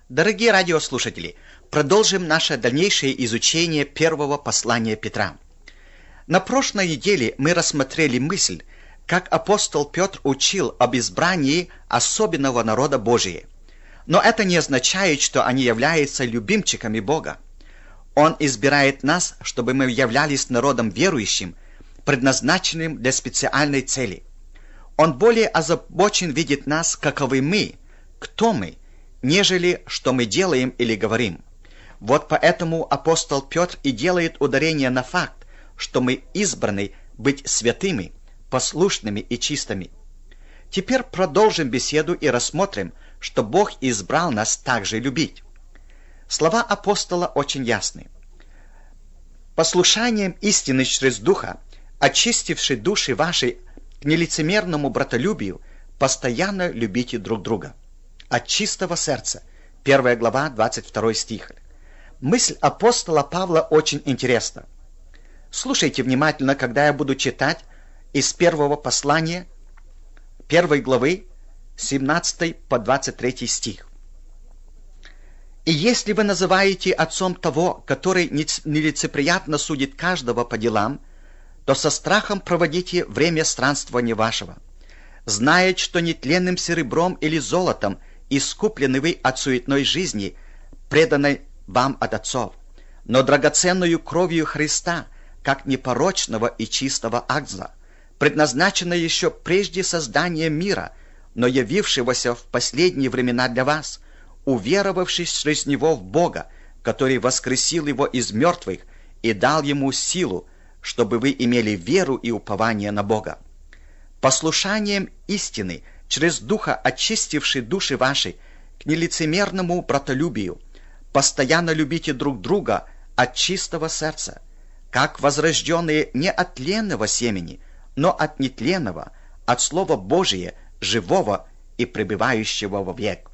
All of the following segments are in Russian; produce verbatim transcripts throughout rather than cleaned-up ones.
Дорогие радиослушатели, продолжим наше дальнейшее изучение первого послания Петра. На прошлой неделе мы рассмотрели мысль, как апостол Петр учил об избрании особенного народа Божия. Но это не означает, что они являются любимчиками Бога. Он избирает нас, чтобы мы являлись народом верующим, предназначенным для специальной цели. Он более озабочен видеть нас, каковы мы, кто мы, нежели что мы делаем или говорим. Вот поэтому апостол Петр и делает ударение на факт, что мы избраны быть святыми, послушными и чистыми. Теперь продолжим беседу и рассмотрим, что Бог избрал нас также любить. Слова апостола очень ясны. «Послушанием истины через Духа, очистивший души ваши к нелицемерному братолюбию, постоянно любите друг друга». От чистого сердца. первая глава, двадцать второй стих. Мысль апостола Павла очень интересна. Слушайте внимательно, когда я буду читать из первого послания, первой главы, семнадцатый по двадцать третий стих. «И если вы называете отцом того, который нелицеприятно судит каждого по делам, то со страхом проводите время странствования вашего, зная, что нетленным серебром или золотом искуплены вы от суетной жизни, преданной вам от отцов, но драгоценную кровью Христа, как непорочного и чистого агнца, предназначенной еще прежде создания мира, но явившегося в последние времена для вас, уверовавшись через Него в Бога, который воскресил Его из мертвых и дал Ему силу, чтобы вы имели веру и упование на Бога. Послушанием истины, через Духа очистивший души ваши к нелицемерному братолюбию, постоянно любите друг друга от чистого сердца, как возрожденные не от тленного семени, но от нетленного, от Слова Божия, живого и пребывающего вовек».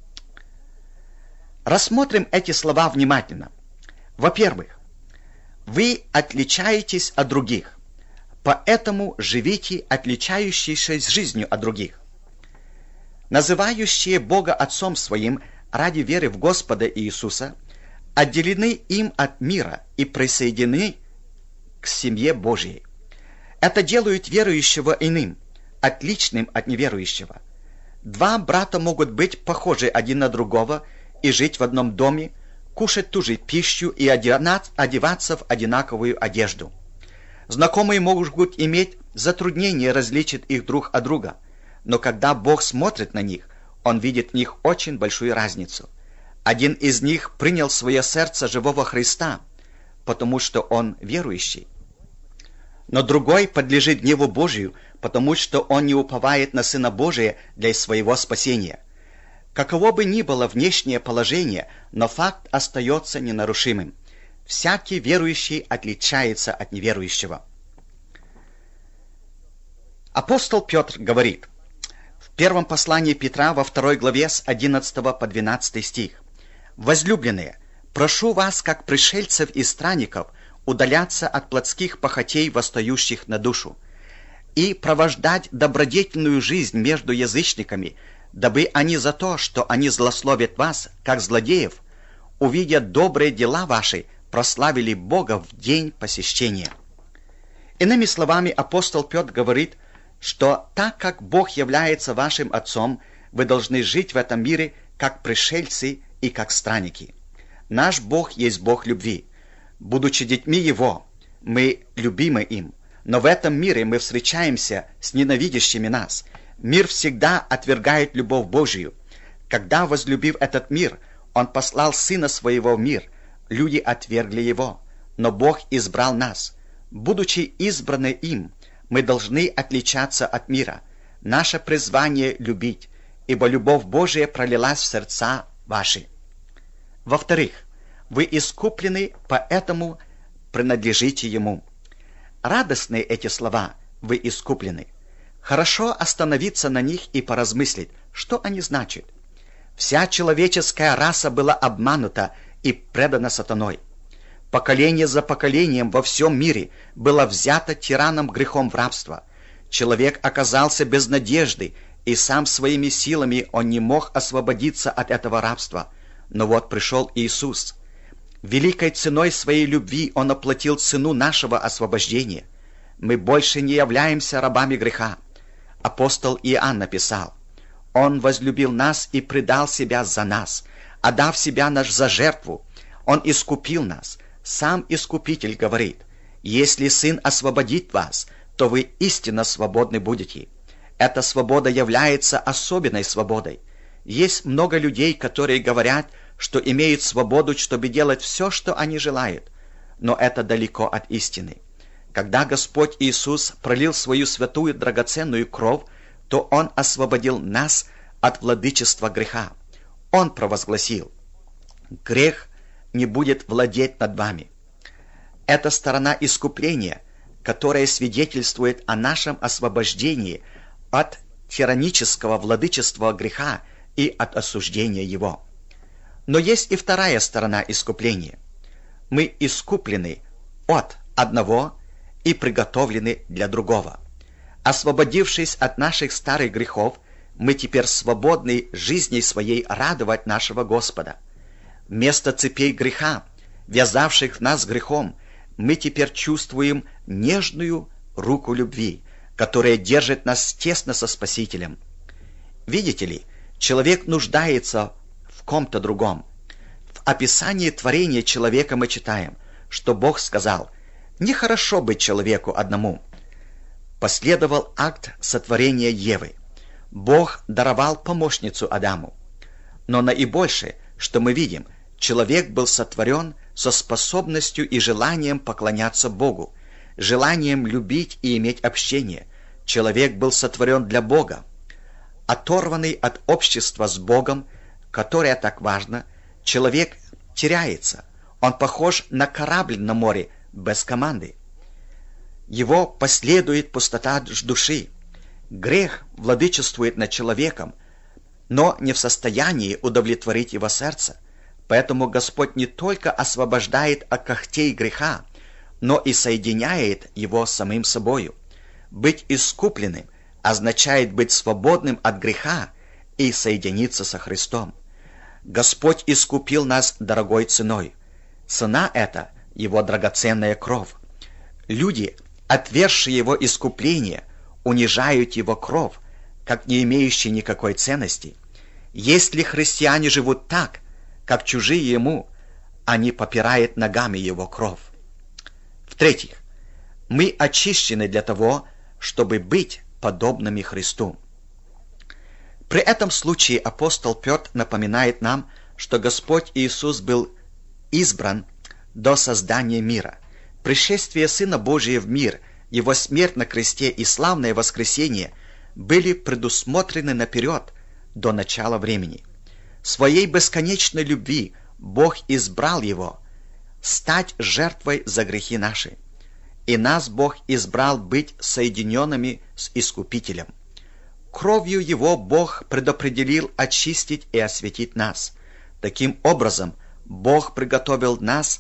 Рассмотрим эти слова внимательно. Во-первых, вы отличаетесь от других, поэтому живите отличающейся жизнью от других. Называющие Бога Отцом Своим ради веры в Господа Иисуса отделены им от мира и присоединены к семье Божьей. Это делает верующего иным, отличным от неверующего. Два брата могут быть похожи один на другого и жить в одном доме, кушать ту же пищу и одеваться в одинаковую одежду. Знакомые могут иметь затруднение различить их друг от друга, но когда Бог смотрит на них, Он видит в них очень большую разницу. Один из них принял в свое сердце живого Христа, потому что он верующий, но другой подлежит гневу Божию, потому что он не уповает на Сына Божия для своего спасения. Каково бы ни было внешнее положение, но факт остается ненарушимым. Всякий верующий отличается от неверующего. Апостол Петр говорит в первом послании Петра во второй главе с одиннадцатого по двенадцатый стих: «Возлюбленные, прошу вас, как пришельцев и странников, удаляться от плотских похотей, восстающих на душу, и провождать добродетельную жизнь между язычниками, дабы они за то, что они злословят вас, как злодеев, увидя добрые дела ваши, прославили Бога в день посещения». Иными словами, апостол Петр говорит, что так как Бог является вашим Отцом, вы должны жить в этом мире как пришельцы и как странники. Наш Бог есть Бог любви. Будучи детьми Его, мы любимы им, но в этом мире мы встречаемся с ненавидящими нас. Мир всегда отвергает любовь Божию. Когда, возлюбив этот мир, Он послал Сына Своего в мир, люди отвергли Его, но Бог избрал нас. Будучи избраны им, мы должны отличаться от мира. Наше призвание — любить, ибо любовь Божия пролилась в сердца ваши. Во-вторых, вы искуплены, поэтому принадлежите Ему. Радостные эти слова «вы искуплены». Хорошо остановиться на них и поразмыслить, что они значат. Вся человеческая раса была обманута и предана сатаной. Поколение за поколением во всем мире было взято тираном грехом в рабство. Человек оказался без надежды, и сам своими силами он не мог освободиться от этого рабства. Но вот пришел Иисус. Великой ценой своей любви Он оплатил цену нашего освобождения. Мы больше не являемся рабами греха. Апостол Иоанн написал: «Он возлюбил нас и предал себя за нас, отдав себя наш за жертву. Он искупил нас». Сам Искупитель говорит: «Если Сын освободит вас, то вы истинно свободны будете». Эта свобода является особенной свободой. Есть много людей, которые говорят, что имеют свободу, чтобы делать все, что они желают. Но это далеко от истины. Когда Господь Иисус пролил свою святую драгоценную кровь, то Он освободил нас от владычества греха. Он провозгласил: «Грех не будет владеть над вами». Это сторона искупления, которая свидетельствует о нашем освобождении от тиранического владычества греха и от осуждения его. Но есть и вторая сторона искупления. Мы искуплены от одного и приготовлены для другого. Освободившись от наших старых грехов, мы теперь свободны жизнью своей радовать нашего Господа. Вместо цепей греха, вязавших нас грехом, мы теперь чувствуем нежную руку любви, которая держит нас тесно со Спасителем. Видите ли, человек нуждается в ком-то другом. В описании творения человека мы читаем, что Бог сказал: «Нехорошо быть человеку одному». Последовал акт сотворения Евы. Бог даровал помощницу Адаму. Но наибольшее, что мы видим, человек был сотворен со способностью и желанием поклоняться Богу, желанием любить и иметь общение. Человек был сотворен для Бога. Оторванный от общества с Богом, которое так важно, человек теряется. Он похож на корабль на море без команды. Его последует пустота души. Грех владычествует над человеком, но не в состоянии удовлетворить его сердце. Поэтому Господь не только освобождает от когтей греха, но и соединяет его с самим собою. Быть искупленным означает быть свободным от греха и соединиться со Христом. Господь искупил нас дорогой ценой. Цена эта — Его драгоценная кровь. Люди, отвергшие Его искупление, унижают Его кровь, как не имеющие никакой ценности. Если христиане живут так, как чужие Ему, они попирают ногами Его кровь. В-третьих, мы очищены для того, чтобы быть подобными Христу. При этом случае апостол Петр напоминает нам, что Господь Иисус был избран до создания мира. Пришествие Сына Божия в мир, Его смерть на кресте и славное воскресение были предусмотрены наперед, до начала времени. Своей бесконечной любви Бог избрал Его стать жертвой за грехи наши. И нас Бог избрал быть соединенными с Искупителем. Кровью Его Бог предопределил очистить и осветить нас. Таким образом, Бог приготовил нас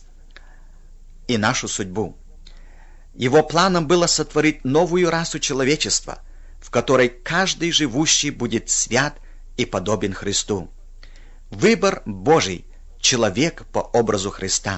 и нашу судьбу. Его планом было сотворить новую расу человечества, в которой каждый живущий будет свят и подобен Христу. Выбор Божий — человек по образу Христа.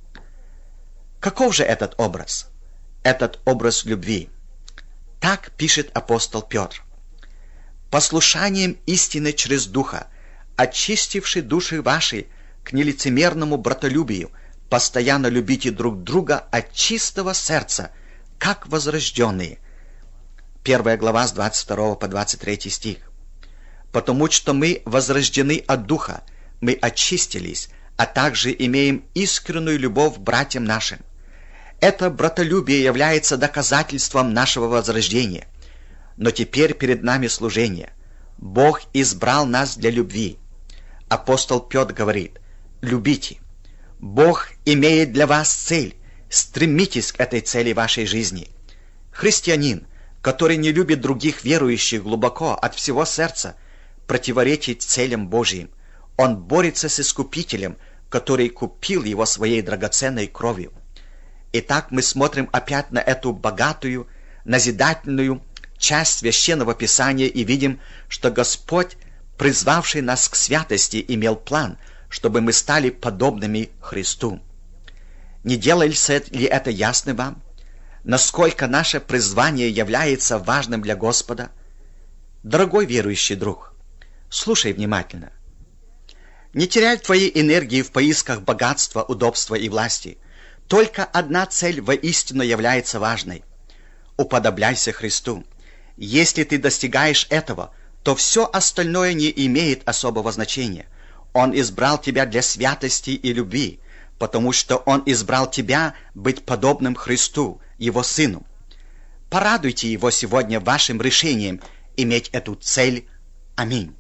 Каков же этот образ? Этот образ любви. Так пишет апостол Петр: «Послушанием истины через Духа, очистивши души ваши к нелицемерному братолюбию, постоянно любите друг друга от чистого сердца, как возрожденные». Первая глава с двадцать второго по двадцать третий стих. «Потому что мы возрождены от Духа, мы очистились, а также имеем искреннюю любовь к братьям нашим». Это братолюбие является доказательством нашего возрождения. Но теперь перед нами служение. Бог избрал нас для любви. Апостол Петр говорит: «Любите». Бог имеет для вас цель. Стремитесь к этой цели вашей жизни. Христианин, который не любит других верующих глубоко от всего сердца, противоречит целям Божьим. Он борется с Искупителем, который купил его своей драгоценной кровью. Итак, мы смотрим опять на эту богатую, назидательную часть Священного Писания и видим, что Господь, призвавший нас к святости, имел план, чтобы мы стали подобными Христу. Не делается ли это ясно вам? Насколько наше призвание является важным для Господа? Дорогой верующий друг, слушай внимательно. Не теряй твоей энергии в поисках богатства, удобства и власти. Только одна цель воистину является важной. Уподобляйся Христу. Если ты достигаешь этого, то все остальное не имеет особого значения. Он избрал тебя для святости и любви, потому что Он избрал тебя быть подобным Христу, Его Сыну. Порадуйте Его сегодня вашим решением иметь эту цель. Аминь.